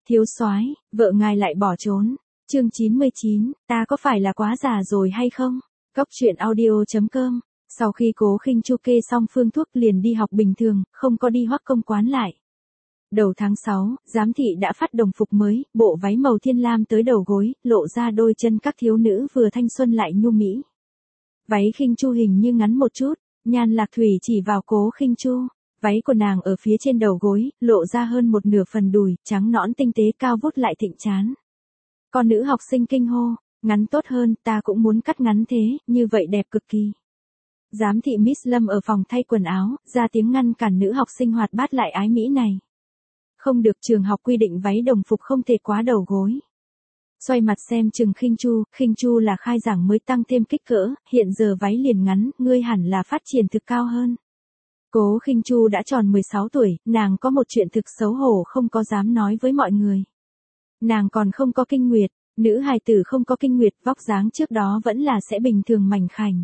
Thiếu soái, vợ ngài lại bỏ trốn. Chương 99, ta có phải là quá già rồi hay không? Cóc truyện audio.com. Sau khi Cố Khinh Chu kê xong phương thuốc liền đi học bình thường, không có đi Hoắc công quán lại. Đầu tháng 6, giám thị đã phát đồng phục mới, bộ váy màu thiên lam tới đầu gối, lộ ra đôi chân các thiếu nữ vừa thanh xuân lại nhu mỹ. Váy Khinh Chu hình như ngắn một chút, Nhan Lạc Thủy chỉ vào Cố Khinh Chu. Váy của nàng ở phía trên đầu gối, lộ ra hơn một nửa phần đùi, trắng nõn tinh tế cao vút lại thịnh trán. Con nữ học sinh kinh hô, ngắn tốt hơn, ta cũng muốn cắt ngắn thế, như vậy đẹp cực kỳ. Giám thị Miss Lâm ở phòng thay quần áo, ra tiếng ngăn cản nữ học sinh hoạt bát lại ái mỹ này. Không được, trường học quy định váy đồng phục không thể quá đầu gối. Xoay mặt xem chừng Khinh Chu là khai giảng mới tăng thêm kích cỡ, hiện giờ váy liền ngắn, ngươi hẳn là phát triển thực cao hơn. Cố Khinh Chu đã tròn 16 tuổi, nàng có một chuyện thực xấu hổ không có dám nói với mọi người. Nàng còn không có kinh nguyệt, nữ hài tử không có kinh nguyệt, vóc dáng trước đó vẫn là sẽ bình thường mảnh khảnh.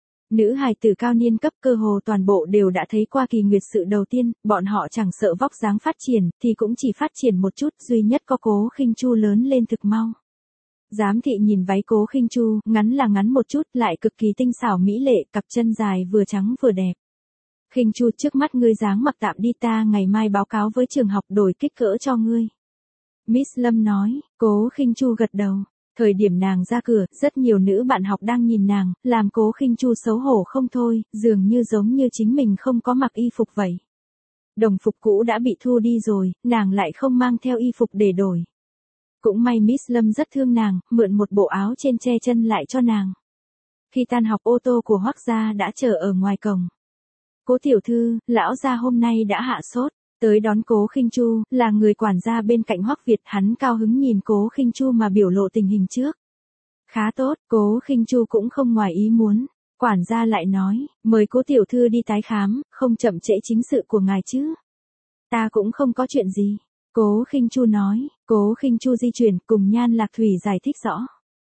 Nữ hài tử cao niên cấp cơ hồ toàn bộ đều đã thấy qua kỳ nguyệt sự đầu tiên, bọn họ chẳng sợ vóc dáng phát triển, thì cũng chỉ phát triển một chút, duy nhất có Cố Khinh Chu lớn lên thực mau. Giám thị nhìn váy Cố Khinh Chu, ngắn là ngắn một chút, lại cực kỳ tinh xảo mỹ lệ, cặp chân dài vừa trắng vừa đẹp. Khinh Chu, trước mắt ngươi dáng mặc tạm đi, ta ngày mai báo cáo với trường học đổi kích cỡ cho ngươi. Miss Lâm nói. Cố Khinh Chu gật đầu. Thời điểm nàng ra cửa, rất nhiều nữ bạn học đang nhìn nàng, làm Cố Khinh Chu xấu hổ không thôi, dường như giống như chính mình không có mặc y phục vậy. Đồng phục cũ đã bị thu đi rồi, nàng lại không mang theo y phục để đổi. Cũng may Miss Lâm rất thương nàng, mượn một bộ áo trên che chân lại cho nàng. Khi tan học, ô tô của Hoắc gia đã chờ ở ngoài cổng. Cố tiểu thư, lão gia hôm nay đã hạ sốt. Tới đón Cố Khinh Chu, là người quản gia bên cạnh Hoắc Việt, hắn cao hứng nhìn Cố Khinh Chu mà biểu lộ tình hình trước. Khá tốt, Cố Khinh Chu cũng không ngoài ý muốn. Quản gia lại nói, mời Cố tiểu thư đi tái khám, không chậm trễ chính sự của ngài chứ. Ta cũng không có chuyện gì. Cố Khinh Chu nói. Cố Khinh Chu di chuyển cùng Nhan Lạc Thủy giải thích rõ.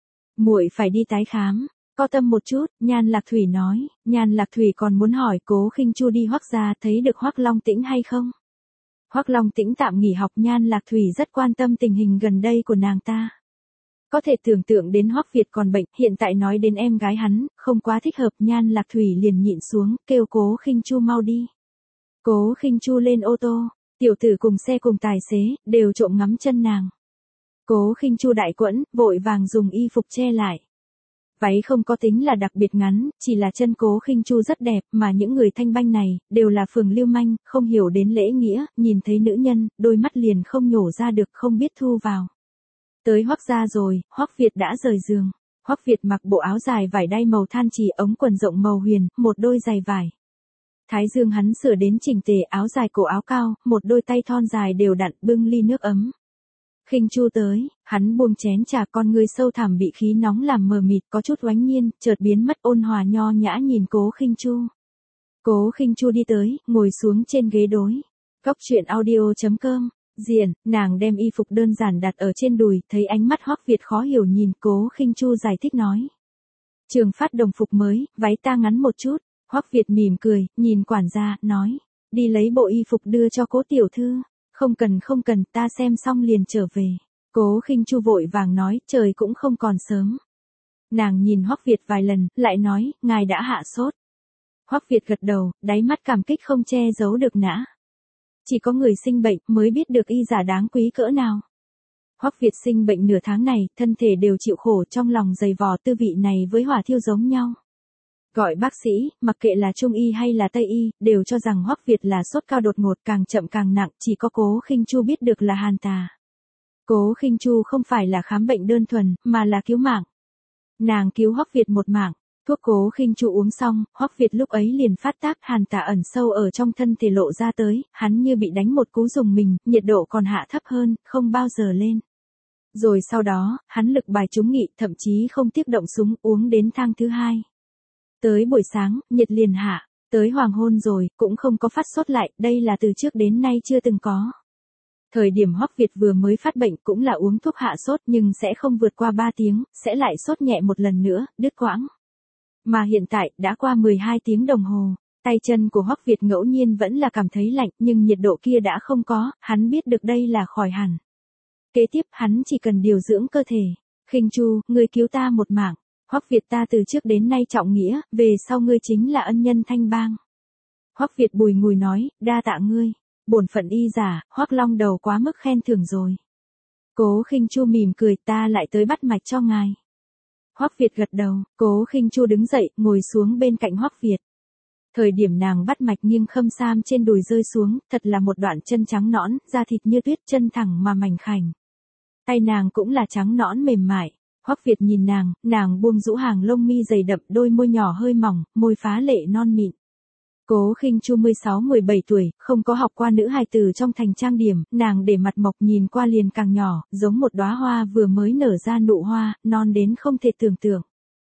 Muội phải đi tái khám. Có tâm một chút, Nhan Lạc Thủy nói. Nhan Lạc Thủy còn muốn hỏi Cố Khinh Chu đi Hoắc gia thấy được Hoắc Long Tĩnh hay không? Hoắc Long Tĩnh tạm nghỉ học, Nhan Lạc Thủy rất quan tâm tình hình gần đây của nàng ta. Có thể tưởng tượng đến Hoắc Việt còn bệnh, hiện tại nói đến em gái hắn, không quá thích hợp, Nhan Lạc Thủy liền nhịn xuống, kêu Cố Khinh Chu mau đi. Cố Khinh Chu lên ô tô, tiểu tử cùng xe cùng tài xế, đều trộm ngắm chân nàng. Cố Khinh Chu đại quẫn, vội vàng dùng y phục che lại. Váy không có tính là đặc biệt ngắn, chỉ là chân Cố Khinh Chu rất đẹp, mà những người thanh banh này, đều là phường lưu manh, không hiểu đến lễ nghĩa, nhìn thấy nữ nhân, đôi mắt liền không nhổ ra được, không biết thu vào. Tới Hoắc gia rồi, Hoắc Việt đã rời giường. Hoắc Việt mặc bộ áo dài vải đay màu than chỉ, ống quần rộng màu huyền, một đôi giày vải. Thái dương hắn sửa đến chỉnh tề, áo dài cổ áo cao, một đôi tay thon dài đều đặn, bưng ly nước ấm. Khinh Chu tới, hắn buông chén trà, con người sâu thẳm bị khí nóng làm mờ mịt, có chút oánh nhiên, chợt biến mất, ôn hòa nho nhã nhìn Cố Khinh Chu. Cố Khinh Chu đi tới, ngồi xuống trên ghế đối. Cóc truyện audio.com. Diện, nàng đem y phục đơn giản đặt ở trên đùi, thấy ánh mắt Hoắc Việt khó hiểu nhìn, Cố Khinh Chu giải thích nói. Trường phát đồng phục mới, váy ta ngắn một chút. Hoắc Việt mỉm cười, nhìn quản gia, nói. Đi lấy bộ y phục đưa cho Cố tiểu thư. Không cần, ta xem xong liền trở về. Cố Khinh Chu vội vàng nói, trời cũng không còn sớm. Nàng nhìn Hoắc Việt vài lần, lại nói, ngài đã hạ sốt. Hoắc Việt gật đầu, đáy mắt cảm kích không che giấu được nã. Chỉ có người sinh bệnh mới biết được y giả đáng quý cỡ nào. Hoắc Việt sinh bệnh nửa tháng này, thân thể đều chịu khổ, trong lòng dày vò, tư vị này với hỏa thiêu giống nhau. Gọi bác sĩ, mặc kệ là Trung y hay là Tây y, đều cho rằng Hoắc Việt là sốt cao đột ngột, càng chậm càng nặng, chỉ có Cố Khinh Chu biết được là hàn tà. Cố Khinh Chu không phải là khám bệnh đơn thuần, mà là cứu mạng. Nàng cứu Hoắc Việt một mạng. Thuốc Cố Khinh Chu uống xong, Hoắc Việt lúc ấy liền phát tác, hàn tà ẩn sâu ở trong thân thể lộ ra tới, hắn như bị đánh một cú rùng mình, nhiệt độ còn hạ thấp hơn, không bao giờ lên. Rồi sau đó, hắn lực bài trúng nghị, thậm chí không tiếc động súng, uống đến thang thứ 2. Tới buổi sáng, nhiệt liền hạ, tới hoàng hôn rồi, cũng không có phát sốt lại, đây là từ trước đến nay chưa từng có. Thời điểm Hoắc Việt vừa mới phát bệnh cũng là uống thuốc hạ sốt, nhưng sẽ không vượt qua 3 tiếng, sẽ lại sốt nhẹ một lần nữa, đứt quãng. Mà hiện tại, đã qua 12 tiếng đồng hồ, tay chân của Hoắc Việt ngẫu nhiên vẫn là cảm thấy lạnh, nhưng nhiệt độ kia đã không có, hắn biết được đây là khỏi hẳn. kế tiếp hắn chỉ cần điều dưỡng cơ thể. Khinh Chu, ngươi cứu ta một mạng. Hoắc Việt ta từ trước đến nay trọng nghĩa, về sau ngươi chính là ân nhân Thanh Bang. Hoắc Việt bùi ngùi nói, đa tạ ngươi. Bổn phận y giả, Hoắc Long Đầu quá mức khen thưởng rồi. Cố Khinh Chu mỉm cười, ta lại tới bắt mạch cho ngài. Hoắc Việt gật đầu, Cố Khinh Chu đứng dậy, ngồi xuống bên cạnh Hoắc Việt. Thời điểm nàng bắt mạch nghiêng khâm sam trên đùi rơi xuống, thật là một đoạn chân trắng nõn, da thịt như tuyết, chân thẳng mà mảnh khảnh. Tay nàng cũng là trắng nõn mềm mại. Hoắc Việt nhìn nàng buông rũ hàng lông mi dày đậm, đôi môi nhỏ hơi mỏng, môi phá lệ non mịn. Cố Khinh Chu 16-17 tuổi, không có học qua nữ hài tử trong thành trang điểm, nàng để mặt mộc nhìn qua liền càng nhỏ, giống một đóa hoa vừa mới nở ra nụ hoa, non đến không thể tưởng tượng.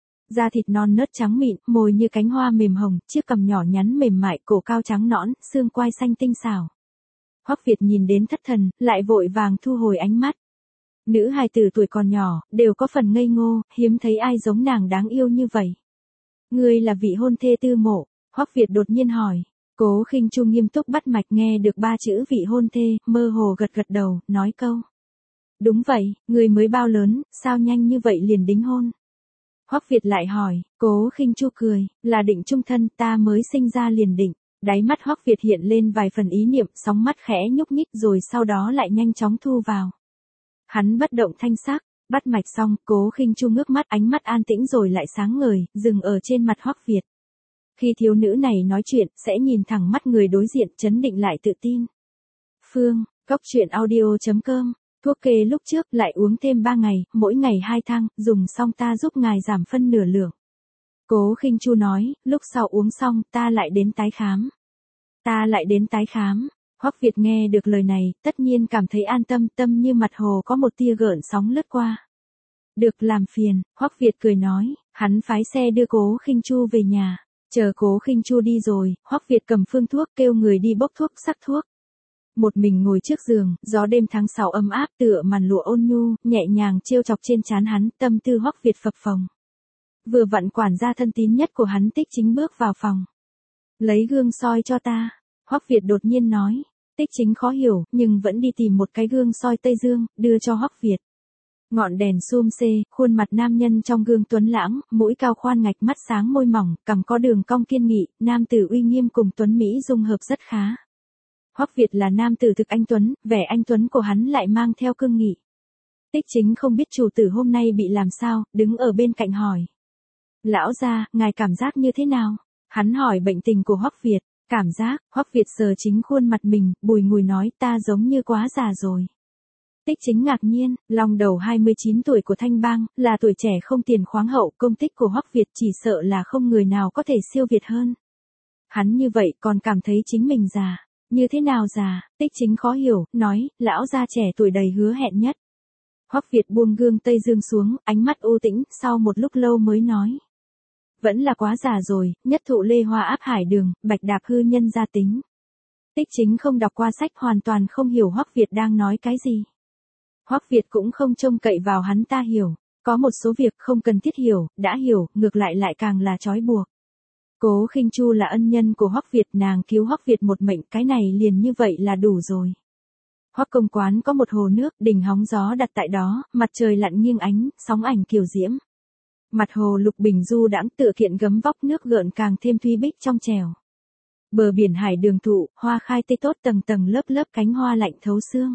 Da thịt non nớt trắng mịn, môi như cánh hoa mềm hồng, chiếc cằm nhỏ nhắn mềm mại, cổ cao trắng nõn, xương quai xanh tinh xảo. Hoắc Việt nhìn đến thất thần, lại vội vàng thu hồi ánh mắt. Nữ hài tử tuổi còn nhỏ, đều có phần ngây ngô, hiếm thấy ai giống nàng đáng yêu như vậy. Ngươi là vị hôn thê Tư Mộ? Hoắc Việt đột nhiên hỏi. Cố Khinh Chu nghiêm túc bắt mạch nghe được 3 chữ vị hôn thê, mơ hồ gật gật đầu, nói câu. Đúng vậy, ngươi mới bao lớn, sao nhanh như vậy liền đính hôn? Hoắc Việt lại hỏi, Cố Khinh Chu cười, là định chung thân, ta mới sinh ra liền định. Đáy mắt Hoắc Việt hiện lên vài phần ý niệm, sóng mắt khẽ nhúc nhích rồi sau đó lại nhanh chóng thu vào. Hắn bất động thanh sắc, bắt mạch xong, Cố Khinh Chu ngước mắt, ánh mắt an tĩnh rồi lại sáng ngời, dừng ở trên mặt Hoắc Việt. Khi thiếu nữ này nói chuyện, sẽ nhìn thẳng mắt người đối diện, trấn định lại tự tin. Phương, góc truyện audio.com, thuốc kê lúc trước lại uống thêm 3 ngày, mỗi ngày 2 thang, dùng xong ta giúp ngài giảm phân nửa lượng. Cố Khinh Chu nói, lúc sau uống xong, ta lại đến tái khám. Ta lại đến tái khám. Hoắc Việt nghe được lời này, tất nhiên cảm thấy an tâm, tâm như mặt hồ có một tia gợn sóng lướt qua. Được làm phiền, Hoắc Việt cười nói, hắn phái xe đưa Cố Khinh Chu về nhà. Chờ Cố Khinh Chu đi rồi, Hoắc Việt cầm phương thuốc kêu người đi bốc thuốc sắc thuốc. Một mình ngồi trước giường, gió đêm tháng 6 ấm áp tựa màn lụa ôn nhu, nhẹ nhàng trêu chọc trên trán hắn, tâm tư Hoắc Việt phập phồng. Vừa vặn quản gia thân tín nhất của hắn Tích Chính bước vào phòng. Lấy gương soi cho ta, Hoắc Việt đột nhiên nói. Tích Chính khó hiểu, nhưng vẫn đi tìm một cái gương soi Tây Dương, đưa cho Hoắc Việt. Ngọn đèn xum xê, khuôn mặt nam nhân trong gương tuấn lãng, mũi cao khoan ngạch, mắt sáng môi mỏng, cằm có đường cong kiên nghị, nam tử uy nghiêm cùng tuấn mỹ dung hợp rất khá. Hoắc Việt là nam tử thực anh tuấn, vẻ anh tuấn của hắn lại mang theo cương nghị. Tích Chính không biết chủ tử hôm nay bị làm sao, đứng ở bên cạnh hỏi. Lão gia, ngài cảm giác như thế nào? Hắn hỏi bệnh tình của Hoắc Việt. Cảm giác, Hoắc Việt sờ chính khuôn mặt mình, bùi ngùi nói, ta giống như quá già rồi. Tích Chính ngạc nhiên, Long Đầu 29 tuổi của Thanh Bang, là tuổi trẻ không tiền khoáng hậu, công tích của Hoắc Việt chỉ sợ là không người nào có thể siêu việt hơn. Hắn như vậy còn cảm thấy chính mình già. Như thế nào già? Tích Chính khó hiểu, nói, lão gia trẻ tuổi đầy hứa hẹn nhất. Hoắc Việt buông gương Tây Dương xuống, ánh mắt u tĩnh, sau một lúc lâu mới nói. Vẫn là quá già rồi, nhất thụ lê hoa áp hải đường, bạch đạp hư nhân gia tính. Tích Chính không đọc qua sách, hoàn toàn không hiểu Hoắc Việt đang nói cái gì. Hoắc Việt cũng không trông cậy vào hắn ta hiểu, có một số việc không cần thiết hiểu, đã hiểu, ngược lại càng là trói buộc. Cố Khinh Chu là ân nhân của Hoắc Việt, nàng cứu Hoắc Việt một mệnh, cái này liền như vậy là đủ rồi. Hoắc công quán có một hồ nước, đỉnh hóng gió đặt tại đó, mặt trời lặn nghiêng ánh, sóng ảnh kiều diễm. Mặt hồ lục bình du đãng, tựa kiện gấm vóc nước gợn càng thêm thúy bích trong trèo. Bờ biển hải đường thụ, hoa khai tươi tốt, tầng tầng lớp lớp cánh hoa lạnh thấu xương.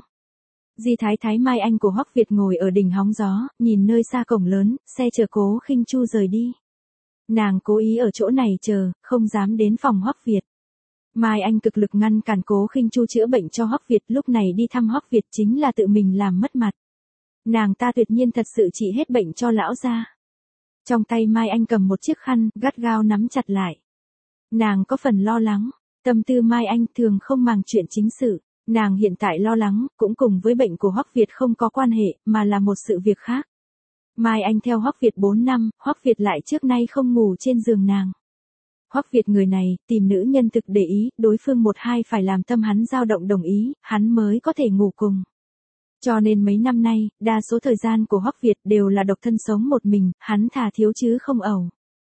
Di Thái Thái Mai Anh của Hoắc Việt ngồi ở đỉnh hóng gió, nhìn nơi xa cổng lớn, xe chờ Cố Khinh Chu rời đi. Nàng cố ý ở chỗ này chờ, không dám đến phòng Hoắc Việt. Mai Anh cực lực ngăn cản Cố Khinh Chu chữa bệnh cho Hoắc Việt, lúc này đi thăm Hoắc Việt chính là tự mình làm mất mặt. Nàng ta tuyệt nhiên thật sự trị hết bệnh cho lão gia. Trong tay Mai Anh cầm một chiếc khăn, gắt gao nắm chặt lại. Nàng có phần lo lắng, tâm tư Mai Anh thường không màng chuyện chính sự. Nàng hiện tại lo lắng, cũng cùng với bệnh của Hoắc Việt không có quan hệ, mà là một sự việc khác. Mai Anh theo Hoắc Việt 4 năm, Hoắc Việt lại trước nay không ngủ trên giường nàng. Hoắc Việt người này, tìm nữ nhân thực để ý, đối phương một hai phải làm tâm hắn dao động đồng ý, hắn mới có thể ngủ cùng. Cho nên mấy năm nay, đa số thời gian của Hoắc Việt đều là độc thân sống một mình, hắn thà thiếu chứ không ẩu.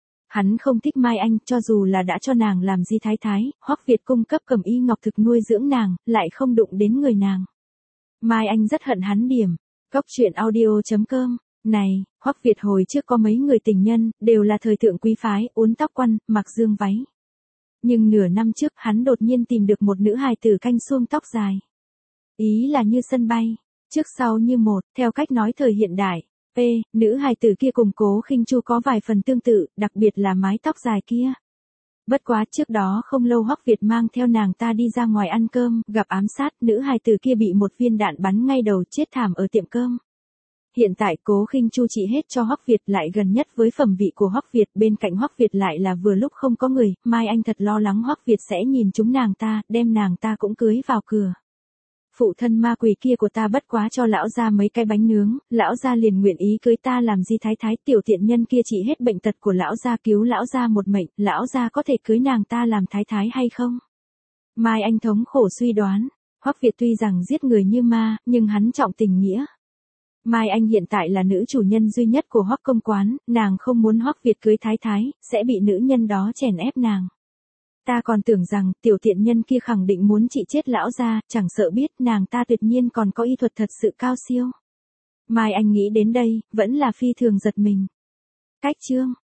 Hắn không thích Mai Anh, cho dù là đã cho nàng làm Di Thái Thái, Hoắc Việt cung cấp cẩm y ngọc thực nuôi dưỡng nàng, lại không đụng đến người nàng. Mai Anh rất hận hắn điểm, Cốc truyện audio.com. Này, Hoắc Việt hồi trước có mấy người tình nhân, đều là thời thượng quý phái, uốn tóc quăn, mặc dương váy. Nhưng nửa năm trước hắn đột nhiên tìm được một nữ hài tử canh suông tóc dài. Ý là như sân bay, trước sau như một, theo cách nói thời hiện đại. Nữ hài tử kia cùng Cố Khinh Chu có vài phần tương tự, đặc biệt là mái tóc dài kia. Bất quá trước đó không lâu Hoắc Việt mang theo nàng ta đi ra ngoài ăn cơm, gặp ám sát, nữ hài tử kia bị một viên đạn bắn ngay đầu chết thảm ở tiệm cơm. Hiện tại Cố Khinh Chu trị hết cho Hoắc Việt lại gần nhất với phẩm vị của Hoắc Việt, bên cạnh Hoắc Việt lại là vừa lúc không có người, Mai Anh thật lo lắng Hoắc Việt sẽ nhìn chúng nàng ta, đem nàng ta cũng cưới vào cửa. Phụ thân ma quỷ kia của ta bất quá cho lão gia mấy cái bánh nướng, lão gia liền nguyện ý cưới ta làm di thái thái, tiểu tiện nhân kia trị hết bệnh tật của lão gia, cứu lão gia một mệnh, lão gia có thể cưới nàng ta làm thái thái hay không? Mai Anh thống khổ suy đoán, Hoắc Việt tuy rằng giết người như ma, nhưng hắn trọng tình nghĩa. Mai Anh hiện tại là nữ chủ nhân duy nhất của Hoắc công quán, nàng không muốn Hoắc Việt cưới thái thái, sẽ bị nữ nhân đó chèn ép nàng. Ta còn tưởng rằng tiểu tiện nhân kia khẳng định muốn trị chết lão gia, chẳng sợ biết nàng ta tuyệt nhiên còn có y thuật thật sự cao siêu. Mai Anh nghĩ đến đây, vẫn là phi thường giật mình. Cách chương